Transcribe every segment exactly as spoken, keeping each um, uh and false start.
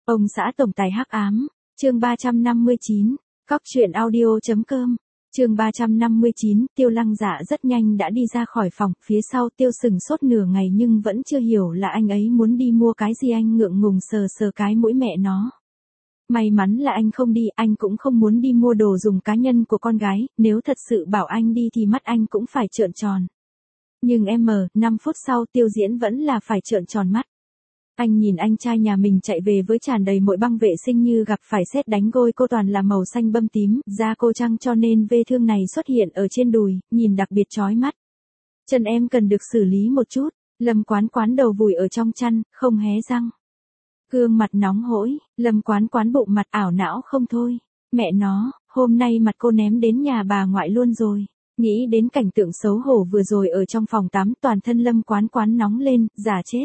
Ông xã tổng tài hắc ám, chương ba trăm năm mươi chín, cóc truyện audio chấm com, chương ba trăm năm mươi chín, Tiêu Lăng Dạ rất nhanh đã đi ra khỏi phòng, phía sau Tiêu sừng sốt nửa ngày nhưng vẫn chưa hiểu là anh ấy muốn đi mua cái gì. Anh ngượng ngùng sờ sờ cái mũi mẹ nó. May mắn là anh không đi, anh cũng không muốn đi mua đồ dùng cá nhân của con gái, nếu thật sự bảo anh đi thì mắt anh cũng phải trợn tròn. Nhưng em mờ, năm phút sau Tiêu Diễn vẫn là phải trợn tròn mắt. Anh nhìn anh trai nhà mình chạy về với tràn đầy mội băng vệ sinh như gặp phải sét đánh. Gôi cô toàn là màu xanh bâm tím, da cô trắng cho nên vết thương này xuất hiện ở trên đùi, nhìn đặc biệt chói mắt. Chân em cần được xử lý một chút. Lâm Quán Quán đầu vùi ở trong chăn, không hé răng. Gương mặt nóng hổi, Lâm Quán Quán bụng mặt ảo não không thôi. Mẹ nó, hôm nay mặt cô ném đến nhà bà ngoại luôn rồi. Nghĩ đến cảnh tượng xấu hổ vừa rồi ở trong phòng tắm, toàn thân Lâm Quán Quán nóng lên, giả chết.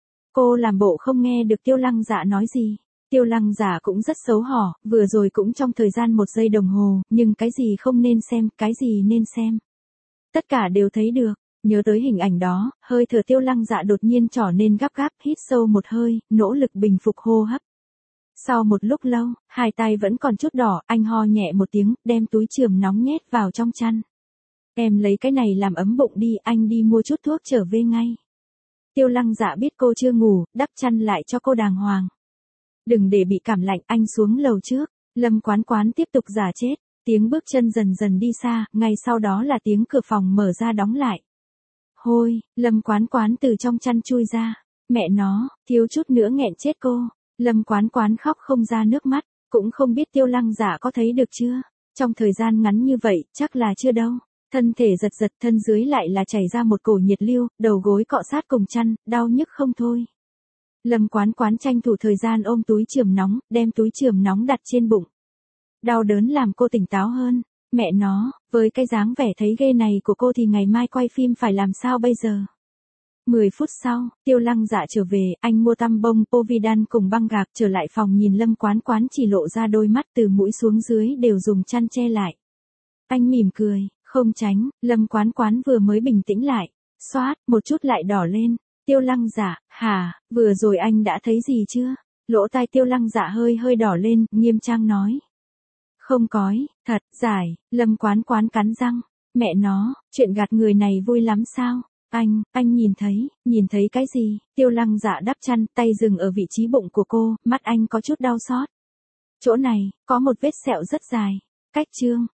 Cô làm bộ không nghe được Tiêu Lăng Dạ nói gì. Tiêu Lăng Dạ cũng rất xấu hổ, vừa rồi cũng trong thời gian một giây đồng hồ, nhưng cái gì không nên xem, cái gì nên xem. Tất cả đều thấy được. Nhớ tới hình ảnh đó, hơi thở Tiêu Lăng Dạ đột nhiên trở nên gấp gáp, hít sâu một hơi, nỗ lực bình phục hô hấp. Sau một lúc lâu, hai tay vẫn còn chút đỏ, anh ho nhẹ một tiếng, đem túi chườm nóng nhét vào trong chăn. Em lấy cái này làm ấm bụng đi, anh đi mua chút thuốc trở về ngay. Tiêu Lăng Dạ biết cô chưa ngủ, đắp chăn lại cho cô đàng hoàng. Đừng để bị cảm lạnh, anh xuống lầu trước. Lâm Quán Quán tiếp tục giả chết, tiếng bước chân dần dần đi xa, ngay sau đó là tiếng cửa phòng mở ra đóng lại. Hôi, Lâm Quán Quán từ trong chăn chui ra. Mẹ nó, thiếu chút nữa nghẹn chết cô. Lâm Quán Quán khóc không ra nước mắt, cũng không biết Tiêu Lăng Dạ có thấy được chưa. Trong thời gian ngắn như vậy, chắc là chưa đâu. Thân thể giật giật, thân dưới lại là chảy ra một cổ nhiệt lưu, đầu gối cọ sát cùng chăn, đau nhức không thôi. Lâm Quán Quán tranh thủ thời gian ôm túi chườm nóng, đem túi chườm nóng đặt trên bụng. Đau đớn làm cô tỉnh táo hơn. Mẹ nó, với cái dáng vẻ thấy ghê này của cô thì ngày mai quay phim phải làm sao bây giờ? mười phút sau, Tiêu Lăng Dạ trở về, anh mua tăm bông Povidone cùng băng gạc, trở lại phòng nhìn Lâm Quán Quán chỉ lộ ra đôi mắt, từ mũi xuống dưới đều dùng chăn che lại. Anh mỉm cười, không tránh, Lâm Quán Quán vừa mới bình tĩnh lại, xoát, một chút lại đỏ lên. Tiêu Lăng Dạ, hả, vừa rồi anh đã thấy gì chưa? Lỗ tai Tiêu Lăng Dạ hơi hơi đỏ lên, nghiêm trang nói. Không cói, thật, giải, Lâm Quán Quán cắn răng. Mẹ nó, chuyện gạt người này vui lắm sao? Anh, anh nhìn thấy, nhìn thấy cái gì? Tiêu Lăng Dạ đắp chăn, tay dừng ở vị trí bụng của cô, mắt anh có chút đau xót. Chỗ này, có một vết sẹo rất dài. Cách chương.